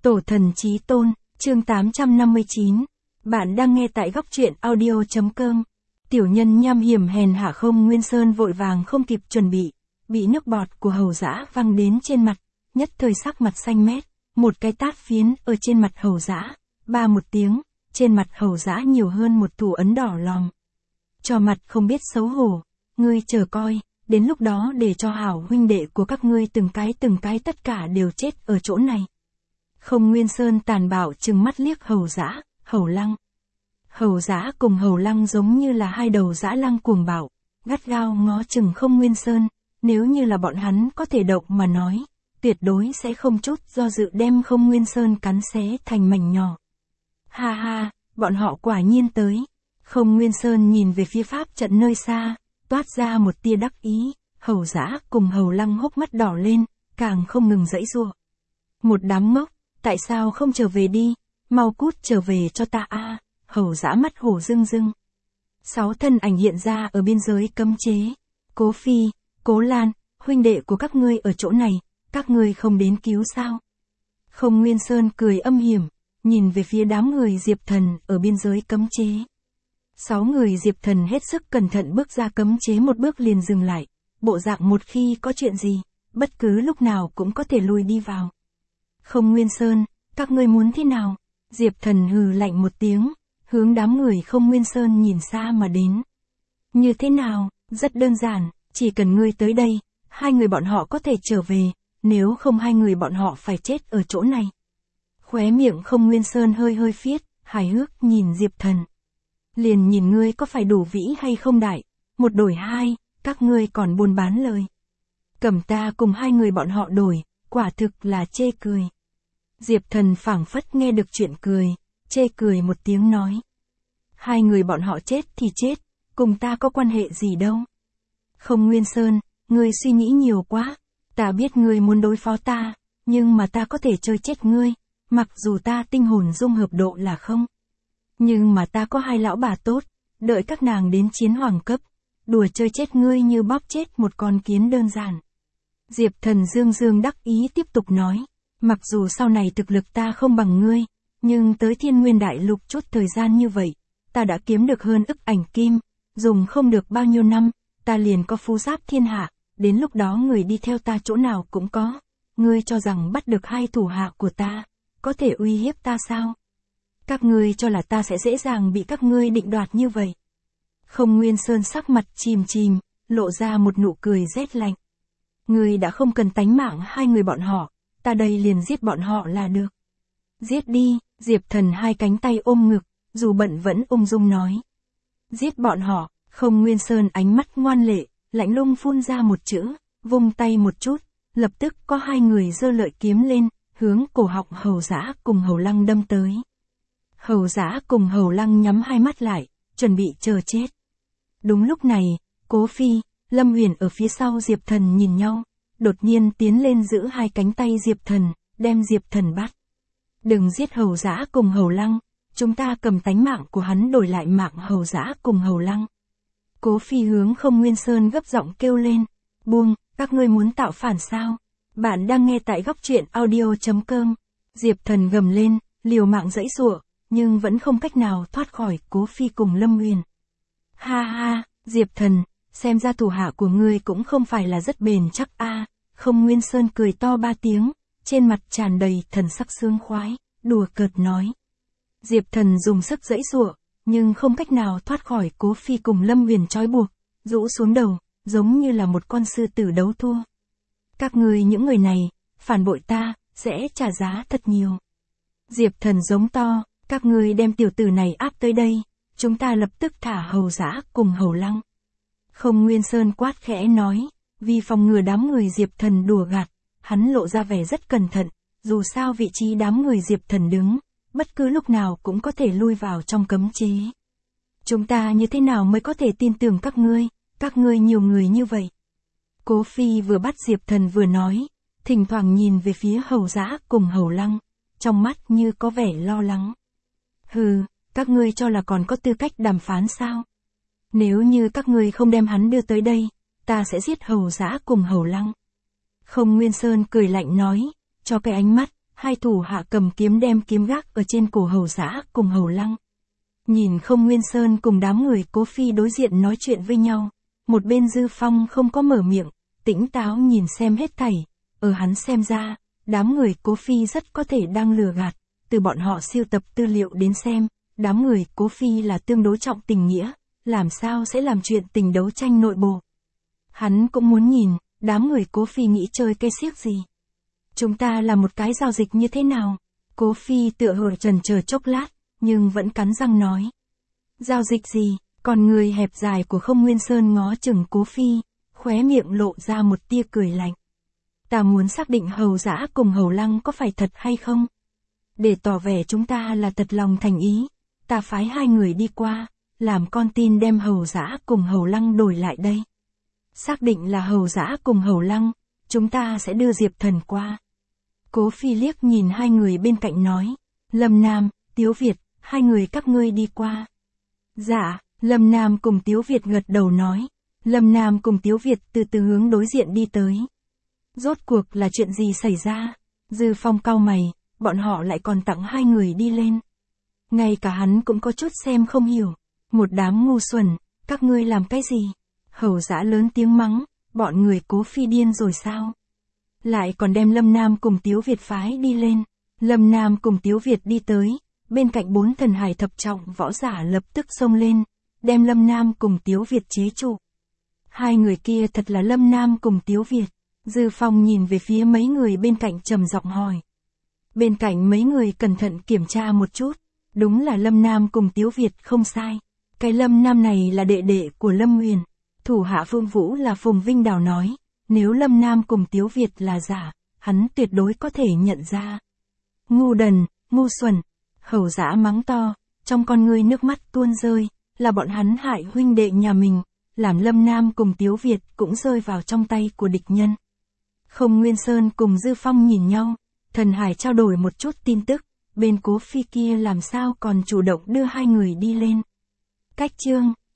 Tổ thần chí tôn, chương 859. Bạn đang nghe tại góc truyện audio.com. Tiểu nhân nham hiểm hèn hạ Không Nguyên Sơn vội vàng không kịp chuẩn bị nước bọt của Hầu Dã văng đến trên mặt, nhất thời sắc mặt xanh mét, một cái tát phiến ở trên mặt Hầu Dã, ba một tiếng, trên mặt Hầu Dã nhiều hơn một thủ ấn đỏ lòm. Cho mặt không biết xấu hổ, ngươi chờ coi, đến lúc đó để cho hảo huynh đệ của các ngươi từng cái tất cả đều chết ở chỗ này. Không Nguyên Sơn tàn bạo trừng mắt liếc Hầu Dã, Hầu Lăng. Hầu Dã cùng Hầu Lăng giống như là hai đầu dã lăng cuồng bạo, gắt gao ngó chừng Không Nguyên Sơn, nếu như là bọn hắn có thể động mà nói, tuyệt đối sẽ không chút do dự đem Không Nguyên Sơn cắn xé thành mảnh nhỏ. Ha ha, bọn họ quả nhiên tới. Không Nguyên Sơn nhìn về phía pháp trận nơi xa, toát ra một tia đắc ý, Hầu Dã cùng Hầu Lăng hốc mắt đỏ lên, càng không ngừng giãy giụa. Một đám ngốc, tại sao không trở về đi, mau cút trở về cho ta a. Hầu Dã mắt hổ rưng rưng. 6 thân ảnh hiện ra ở biên giới cấm chế. Cố Phi, Cố Lan, huynh đệ của các ngươi ở chỗ này, các ngươi không đến cứu sao? Không Nguyên Sơn cười âm hiểm, nhìn về phía đám người Diệp Thần ở biên giới cấm chế. 6 người Diệp Thần hết sức cẩn thận bước ra cấm chế một bước liền dừng lại, bộ dạng một khi có chuyện gì, bất cứ lúc nào cũng có thể lùi đi vào. Không Nguyên Sơn, các ngươi muốn thế nào? Diệp Thần hừ lạnh một tiếng, hướng đám người Không Nguyên Sơn nhìn xa mà đến. Như thế nào? Rất đơn giản, chỉ cần ngươi tới đây, hai người bọn họ có thể trở về, nếu không hai người bọn họ phải chết ở chỗ này. Khóe miệng Không Nguyên Sơn hơi hơi phiết, hài hước nhìn Diệp Thần. Liền nhìn ngươi có phải đủ vĩ hay không đại, một đổi hai, các ngươi còn buôn bán lời. Cầm ta cùng hai người bọn họ đổi, quả thực là chê cười. Diệp Thần phảng phất nghe được chuyện cười, chê cười một tiếng nói. Hai người bọn họ chết thì chết, cùng ta có quan hệ gì đâu. Không Nguyên Sơn, ngươi suy nghĩ nhiều quá, ta biết ngươi muốn đối phó ta, nhưng mà ta có thể chơi chết ngươi, mặc dù ta tinh hồn dung hợp độ là không. Nhưng mà ta có hai lão bà tốt, đợi các nàng đến chiến hoàng cấp, đùa chơi chết ngươi như bóp chết một con kiến đơn giản. Diệp Thần dương dương đắc ý tiếp tục nói, mặc dù sau này thực lực ta không bằng ngươi, nhưng tới Thiên Nguyên Đại Lục chút thời gian như vậy, ta đã kiếm được hơn ức ảnh kim, dùng không được bao nhiêu năm, ta liền có phú giáp thiên hạ, đến lúc đó người đi theo ta chỗ nào cũng có. Ngươi cho rằng bắt được hai thủ hạ của ta, có thể uy hiếp ta sao? Các ngươi cho là ta sẽ dễ dàng bị các ngươi định đoạt như vậy. Không Nguyên Sơn sắc mặt chìm, lộ ra một nụ cười rét lạnh. Ngươi đã không cần tánh mạng hai người bọn họ, ta đây liền giết bọn họ là được. Giết đi, Diệp Thần hai cánh tay ôm ngực, dù bận vẫn ung dung nói. Giết bọn họ. Không Nguyên Sơn ánh mắt ngoan lệ, lạnh lùng phun ra một chữ, vung tay một chút, lập tức có hai người giơ lợi kiếm lên, hướng cổ họng Hầu Dã cùng Hầu Lăng đâm tới. Hầu Dã cùng Hầu Lăng nhắm hai mắt lại, chuẩn bị chờ chết. Đúng lúc này, Cố Phi, Lâm Huyền ở phía sau Diệp Thần nhìn nhau, đột nhiên tiến lên giữ hai cánh tay Diệp Thần, đem Diệp Thần bắt. Đừng giết Hầu Dã cùng Hầu Lăng, chúng ta cầm tánh mạng của hắn đổi lại mạng Hầu Dã cùng Hầu Lăng. Cố Phi hướng Không Nguyên Sơn gấp giọng kêu lên, buông, các ngươi muốn tạo phản sao? Bạn đang nghe tại góc truyện audio.com. Diệp Thần gầm lên, liều mạng giãy giụa, nhưng vẫn không cách nào thoát khỏi Cố Phi cùng Lâm Huyền. Ha ha, Diệp Thần, xem ra thủ hạ của ngươi cũng không phải là rất bền chắc a. Không Nguyên Sơn cười to ba tiếng, trên mặt tràn đầy thần sắc sướng khoái, đùa cợt nói. Diệp Thần dùng sức giãy giụa, nhưng không cách nào thoát khỏi Cố Phi cùng Lâm Huyền trói buộc, rũ xuống đầu, giống như là một con sư tử đấu thua. Các ngươi những người này, phản bội ta, sẽ trả giá thật nhiều. Diệp Thần giống to, các ngươi đem tiểu tử này áp tới đây, chúng ta lập tức thả Hầu Dã cùng Hầu Lăng. Không Nguyên Sơn quát khẽ nói, vì phòng ngừa đám người Diệp Thần đùa gạt, hắn lộ ra vẻ rất cẩn thận, dù sao vị trí đám người Diệp Thần đứng, bất cứ lúc nào cũng có thể lui vào trong cấm chế. Chúng ta như thế nào mới có thể tin tưởng các ngươi nhiều người như vậy. Cố Phi vừa bắt Diệp Thần vừa nói, thỉnh thoảng nhìn về phía Hầu Dã cùng Hầu Lăng, trong mắt như có vẻ lo lắng. Hừ, các ngươi cho là còn có tư cách đàm phán sao? Nếu như các ngươi không đem hắn đưa tới đây, ta sẽ giết Hầu Dã cùng Hầu Lăng. Không Nguyên Sơn cười lạnh nói, cho cái ánh mắt, hai thủ hạ cầm kiếm đem kiếm gác ở trên cổ Hầu Dã cùng Hầu Lăng. Nhìn Không Nguyên Sơn cùng đám người Cố Phi đối diện nói chuyện với nhau, một bên Dư Phong không có mở miệng, tĩnh táo nhìn xem hết thảy, ở hắn xem ra, đám người Cố Phi rất có thể đang lừa gạt, từ bọn họ siêu tập tư liệu đến xem, đám người Cố Phi là tương đối trọng tình nghĩa, làm sao sẽ làm chuyện tình đấu tranh nội bộ. Hắn cũng muốn nhìn, đám người Cố Phi nghĩ chơi cái xiếc gì. Chúng ta là một cái giao dịch như thế nào? Cố Phi tựa hồ chần chờ chốc lát, nhưng vẫn cắn răng nói. Giao dịch gì? Còn người hẹp dài của Không Nguyên Sơn ngó chừng Cố Phi, khóe miệng lộ ra một tia cười lạnh. Ta muốn xác định Hầu Dã cùng Hầu Lăng có phải thật hay không? Để tỏ vẻ chúng ta là thật lòng thành ý, ta phái hai người đi qua, làm con tin đem Hầu Dã cùng Hầu Lăng đổi lại đây. Xác định là Hầu Dã cùng Hầu Lăng, chúng ta sẽ đưa Diệp Thần qua. Cố Phi liếc nhìn hai người bên cạnh nói, Lâm Nam, Tiếu Việt, hai người các ngươi đi qua. Dạ, Lâm Nam cùng Tiếu Việt gật đầu nói. Lâm Nam cùng Tiếu Việt từ từ hướng đối diện đi tới. Rốt cuộc là chuyện gì xảy ra? Dư Phong cau mày, bọn họ lại còn tặng hai người đi lên. Ngay cả hắn cũng có chút xem không hiểu. Một đám ngu xuẩn, các ngươi làm cái gì? Hầu Dã lớn tiếng mắng, bọn người Cố Phi điên rồi sao? Lại còn đem Lâm Nam cùng Tiếu Việt phái đi lên. Lâm Nam cùng Tiếu Việt đi tới, bên cạnh 4 thần hải thập trọng võ giả lập tức xông lên, đem Lâm Nam cùng Tiếu Việt chế trụ. Hai người kia thật là Lâm Nam cùng Tiếu Việt. Dư Phong nhìn về phía mấy người bên cạnh trầm giọng hỏi. Bên cạnh mấy người cẩn thận kiểm tra một chút, đúng là Lâm Nam cùng Tiếu Việt không sai. Cái Lâm Nam này là đệ đệ của Lâm Huyền. Thủ hạ Phương Vũ là Phùng Vinh Đào nói, nếu Lâm Nam cùng Tiếu Việt là giả, hắn tuyệt đối có thể nhận ra. Ngu đần, ngu xuẩn. Hầu Dã mắng to, trong con ngươi nước mắt tuôn rơi, là bọn hắn hại huynh đệ nhà mình, làm Lâm Nam cùng Tiếu Việt cũng rơi vào trong tay của địch nhân. Không Nguyên Sơn cùng Dư Phong nhìn nhau, thần hải trao đổi một chút tin tức, bên Cố Phi kia làm sao còn chủ động đưa hai người đi lên. Cách chương